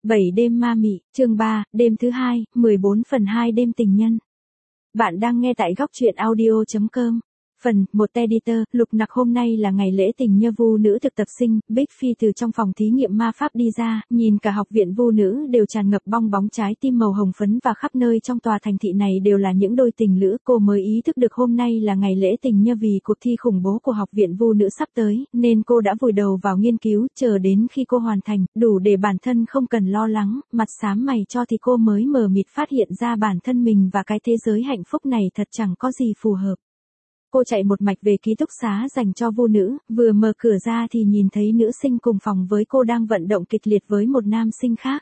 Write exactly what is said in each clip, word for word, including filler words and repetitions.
bảy đêm ma mị, chương ba, đêm thứ hai, mười bốn phần hai đêm tình nhân. Bạn đang nghe tại góc truyện audio chấm com. Phần, một editor, Lục Nặc hôm nay là ngày lễ tình nhân vu nữ thực tập sinh, Bích Phi từ trong phòng thí nghiệm ma pháp đi ra, nhìn cả học viện vu nữ đều tràn ngập bong bóng trái tim màu hồng phấn và khắp nơi trong tòa thành thị này đều là những đôi tình lữ. Cô mới ý thức được hôm nay là ngày lễ tình nhân vì cuộc thi khủng bố của học viện vu nữ sắp tới, nên cô đã vùi đầu vào nghiên cứu, chờ đến khi cô hoàn thành, đủ để bản thân không cần lo lắng, mặt xám mày cho thì cô mới mờ mịt phát hiện ra bản thân mình và cái thế giới hạnh phúc này thật chẳng có gì phù hợp. Cô chạy một mạch về ký túc xá dành cho vu nữ, vừa mở cửa ra thì nhìn thấy nữ sinh cùng phòng với cô đang vận động kịch liệt với một nam sinh khác.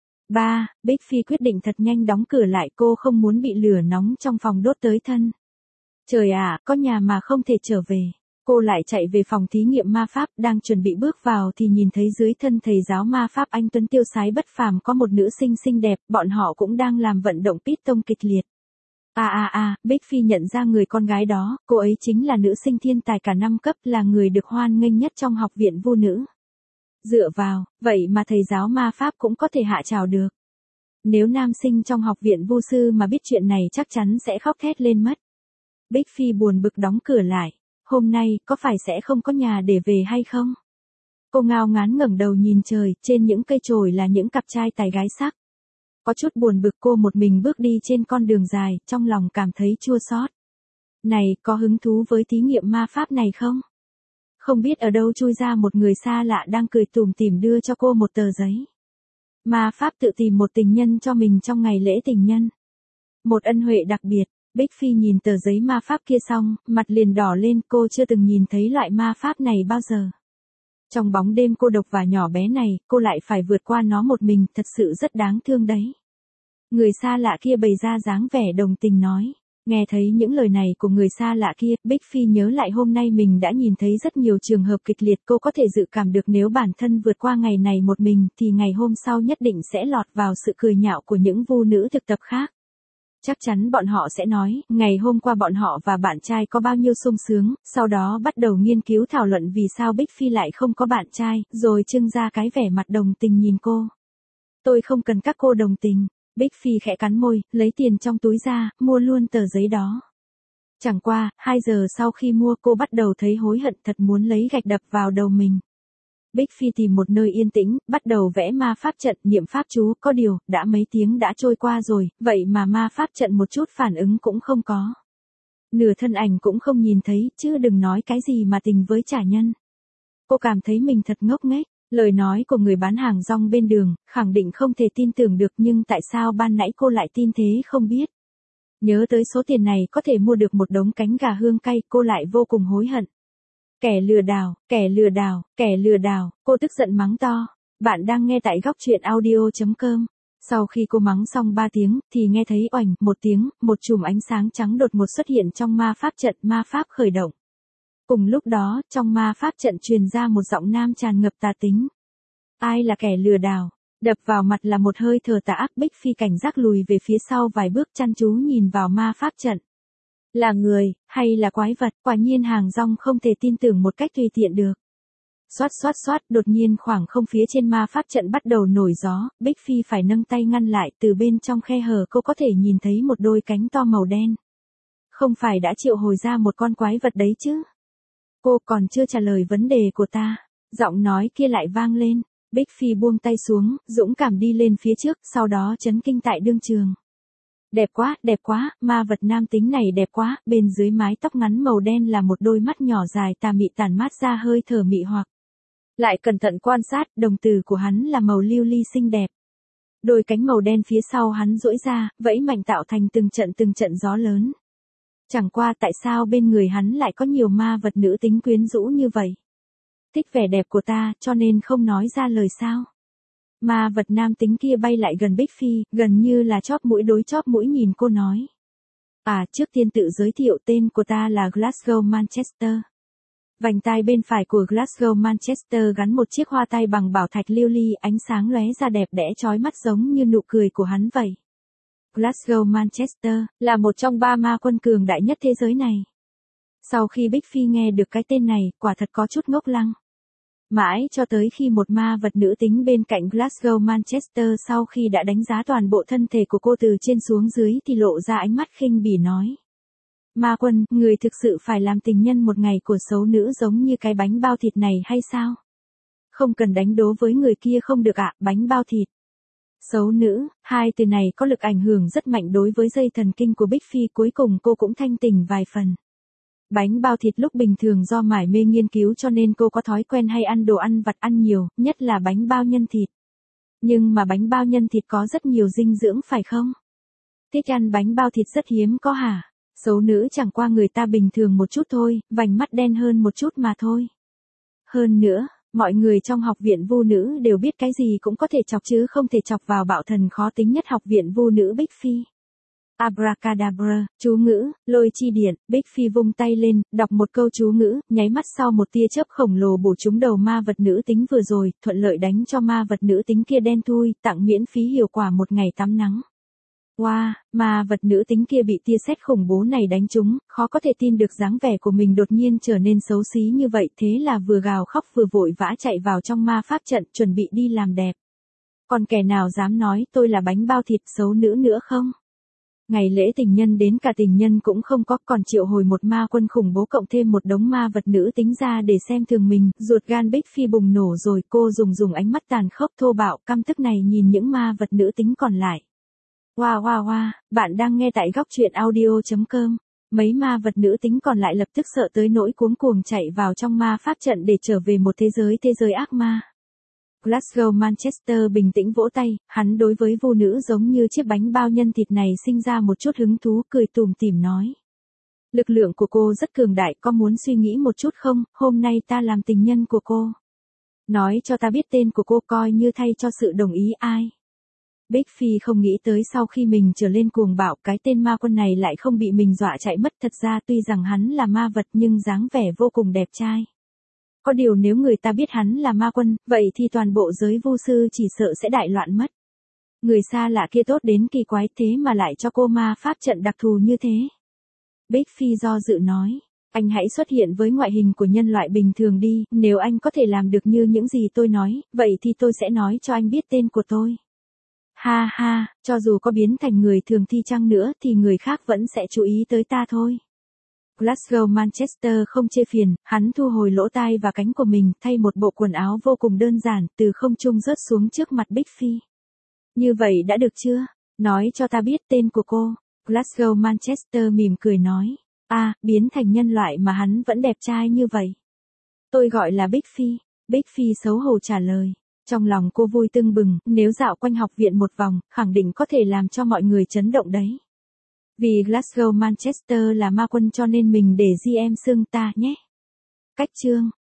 ba. Bích Phi quyết định thật nhanh đóng cửa lại, cô không muốn bị lửa nóng trong phòng đốt tới thân. Trời ạ, có nhà mà không thể trở về. Cô lại chạy về phòng thí nghiệm ma pháp, đang chuẩn bị bước vào thì nhìn thấy dưới thân thầy giáo ma pháp anh tuấn tiêu sái bất phàm có một nữ sinh xinh đẹp, bọn họ cũng đang làm vận động piston kịch liệt. À à à, Bích Phi nhận ra người con gái đó, cô ấy chính là nữ sinh thiên tài cả năm cấp, là người được hoan nghênh nhất trong học viện vu nữ. Dựa vào, vậy mà thầy giáo ma pháp cũng có thể hạ trào được. Nếu nam sinh trong học viện vu sư mà biết chuyện này chắc chắn sẽ khóc thét lên mất. Bích Phi buồn bực đóng cửa lại, hôm nay có phải sẽ không có nhà để về hay không? Cô ngao ngán ngẩng đầu nhìn trời, trên những cây chổi là những cặp trai tài gái sắc. Có chút buồn bực cô một mình bước đi trên con đường dài, trong lòng cảm thấy chua xót. Này, có hứng thú với thí nghiệm ma pháp này không? Không biết ở đâu chui ra một người xa lạ đang cười tủm tỉm đưa cho cô một tờ giấy. Ma pháp tự tìm một tình nhân cho mình trong ngày lễ tình nhân. Một ân huệ đặc biệt, Bích Phi nhìn tờ giấy ma pháp kia xong, mặt liền đỏ lên, cô chưa từng nhìn thấy loại ma pháp này bao giờ. Trong bóng đêm cô độc và nhỏ bé này, cô lại phải vượt qua nó một mình, thật sự rất đáng thương đấy. Người xa lạ kia bày ra dáng vẻ đồng tình nói. Nghe thấy những lời này của người xa lạ kia, Bích Phi nhớ lại hôm nay mình đã nhìn thấy rất nhiều trường hợp kịch liệt, cô có thể dự cảm được nếu bản thân vượt qua ngày này một mình thì ngày hôm sau nhất định sẽ lọt vào sự cười nhạo của những vu nữ thực tập khác. Chắc chắn bọn họ sẽ nói, ngày hôm qua bọn họ và bạn trai có bao nhiêu sung sướng, sau đó bắt đầu nghiên cứu thảo luận vì sao Bích Phi lại không có bạn trai, rồi trưng ra cái vẻ mặt đồng tình nhìn cô. Tôi không cần các cô đồng tình. Bích Phi khẽ cắn môi, lấy tiền trong túi ra, mua luôn tờ giấy đó. Chẳng qua, hai giờ sau khi mua cô bắt đầu thấy hối hận, thật muốn lấy gạch đập vào đầu mình. Bích Phi tìm một nơi yên tĩnh, bắt đầu vẽ ma pháp trận, niệm pháp chú, có điều, đã mấy tiếng đã trôi qua rồi, vậy mà ma pháp trận một chút phản ứng cũng không có. Nửa thân ảnh cũng không nhìn thấy, chứ đừng nói cái gì mà tình với trả nhân. Cô cảm thấy mình thật ngốc nghếch, lời nói của người bán hàng rong bên đường, khẳng định không thể tin tưởng được, nhưng tại sao ban nãy cô lại tin thế không biết. Nhớ tới số tiền này có thể mua được một đống cánh gà hương cay, cô lại vô cùng hối hận. Kẻ lừa đảo, kẻ lừa đảo, kẻ lừa đảo, cô tức giận mắng to. Bạn đang nghe tại góc truyện audio chấm com. Sau khi cô mắng xong ba tiếng, thì nghe thấy oành, một tiếng, một chùm ánh sáng trắng đột ngột xuất hiện trong ma pháp trận, ma pháp khởi động. Cùng lúc đó, trong ma pháp trận truyền ra một giọng nam tràn ngập tà tính. Ai là kẻ lừa đảo? Đập vào mặt là một hơi thở tà ác. Bích Phi cảnh giác lùi về phía sau vài bước, chăm chú nhìn vào ma pháp trận. Là người, hay là quái vật? Quả nhiên hàng rong không thể tin tưởng một cách tùy tiện được. Xoát xoát xoát, đột nhiên khoảng không phía trên ma pháp trận bắt đầu nổi gió, Bích Phi phải nâng tay ngăn lại, từ bên trong khe hở cô có thể nhìn thấy một đôi cánh to màu đen. Không phải đã triệu hồi ra một con quái vật đấy chứ? Cô còn chưa trả lời vấn đề của ta. Giọng nói kia lại vang lên. Bích Phi buông tay xuống, dũng cảm đi lên phía trước, sau đó chấn kinh tại đương trường. Đẹp quá, đẹp quá, ma vật nam tính này đẹp quá, bên dưới mái tóc ngắn màu đen là một đôi mắt nhỏ dài tà mị tản mát ra hơi thở mị hoặc. Lại cẩn thận quan sát, đồng tử của hắn là màu lưu ly xinh đẹp. Đôi cánh màu đen phía sau hắn duỗi ra, vẫy mạnh tạo thành từng trận từng trận gió lớn. Chẳng qua tại sao bên người hắn lại có nhiều ma vật nữ tính quyến rũ như vậy? Thích vẻ đẹp của ta, cho nên không nói ra lời sao? Ma vật nam tính kia bay lại gần Bích Phi, gần như là chóp mũi đối chóp mũi nhìn cô nói. À, trước tiên tự giới thiệu, tên của ta là Glasgow Manchester. Vành tai bên phải của Glasgow Manchester gắn một chiếc hoa tai bằng bảo thạch lưu ly, ánh sáng lóe ra đẹp đẽ chói mắt giống như nụ cười của hắn vậy. Glasgow Manchester là một trong ba ma quân cường đại nhất thế giới này. Sau khi Bích Phi nghe được cái tên này, quả thật có chút ngốc lăng. Mãi cho tới khi một ma vật nữ tính bên cạnh Glasgow Manchester sau khi đã đánh giá toàn bộ thân thể của cô từ trên xuống dưới thì lộ ra ánh mắt khinh bỉ nói. Ma quân, người thực sự phải làm tình nhân một ngày của xấu nữ giống như cái bánh bao thịt này hay sao? Không cần đánh đố với người kia không được ạ, bánh bao thịt. Xấu nữ, hai từ này có lực ảnh hưởng rất mạnh đối với dây thần kinh của Bích Phi, cuối cùng cô cũng thanh tỉnh vài phần. Bánh bao thịt lúc bình thường do mải mê nghiên cứu cho nên cô có thói quen hay ăn đồ ăn vặt ăn nhiều, nhất là bánh bao nhân thịt. Nhưng mà bánh bao nhân thịt có rất nhiều dinh dưỡng phải không? Thích ăn bánh bao thịt rất hiếm có hả? Xấu nữ chẳng qua người ta bình thường một chút thôi, vành mắt đen hơn một chút mà thôi. Hơn nữa, mọi người trong học viện vu nữ đều biết cái gì cũng có thể chọc chứ không thể chọc vào bạo thần khó tính nhất học viện vu nữ Bích Phi. Abracadabra, chú ngữ, lôi chi điện, Bích Phi vung tay lên, đọc một câu chú ngữ, nháy mắt sau một tia chớp khổng lồ bổ trúng đầu ma vật nữ tính vừa rồi, thuận lợi đánh cho ma vật nữ tính kia đen thui, tặng miễn phí hiệu quả một ngày tắm nắng. Wow, ma vật nữ tính kia bị tia sét khủng bố này đánh trúng, khó có thể tin được dáng vẻ của mình đột nhiên trở nên xấu xí như vậy, thế là vừa gào khóc vừa vội vã chạy vào trong ma pháp trận chuẩn bị đi làm đẹp. Còn kẻ nào dám nói tôi là bánh bao thịt xấu nữ nữa không? Ngày lễ tình nhân đến cả tình nhân cũng không có, còn triệu hồi một ma quân khủng bố cộng thêm một đống ma vật nữ tính ra để xem thường mình, ruột gan Bích Phi bùng nổ rồi, cô dùng dùng ánh mắt tàn khốc thô bạo căm tức này nhìn những ma vật nữ tính còn lại. Wow wow wow, bạn đang nghe tại góc truyện audio chấm com. Mấy ma vật nữ tính còn lại lập tức sợ tới nỗi cuống cuồng chạy vào trong ma pháp trận để trở về một thế giới thế giới ác ma. Glasgow Manchester bình tĩnh vỗ tay, hắn đối với vu nữ giống như chiếc bánh bao nhân thịt này sinh ra một chút hứng thú, cười tủm tỉm nói. Lực lượng của cô rất cường đại, có muốn suy nghĩ một chút không, hôm nay ta làm tình nhân của cô. Nói cho ta biết tên của cô coi như thay cho sự đồng ý ai. Bích Phi không nghĩ tới sau khi mình trở lên cuồng bạo cái tên ma quân này lại không bị mình dọa chạy mất, thật ra tuy rằng hắn là ma vật nhưng dáng vẻ vô cùng đẹp trai. Có điều nếu người ta biết hắn là ma quân, vậy thì toàn bộ giới vu sư chỉ sợ sẽ đại loạn mất. Người xa lạ kia tốt đến kỳ quái thế mà lại cho cô ma pháp trận đặc thù như thế. Bích Phi do dự nói, anh hãy xuất hiện với ngoại hình của nhân loại bình thường đi, nếu anh có thể làm được như những gì tôi nói, vậy thì tôi sẽ nói cho anh biết tên của tôi. Ha ha, cho dù có biến thành người thường thi chăng nữa thì người khác vẫn sẽ chú ý tới ta thôi. Glasgow Manchester không chê phiền, hắn thu hồi lỗ tai và cánh của mình, thay một bộ quần áo vô cùng đơn giản, từ không trung rớt xuống trước mặt Bích Phi. Như vậy đã được chưa? Nói cho ta biết tên của cô. Glasgow Manchester mỉm cười nói. À, biến thành nhân loại mà hắn vẫn đẹp trai như vậy. Tôi gọi là Bích Phi. Bích Phi xấu hổ trả lời. Trong lòng cô vui tưng bừng, nếu dạo quanh học viện một vòng, khẳng định có thể làm cho mọi người chấn động đấy. Vì Glasgow Manchester là ma quân cho nên mình để giê em xưng ta nhé. Cách chương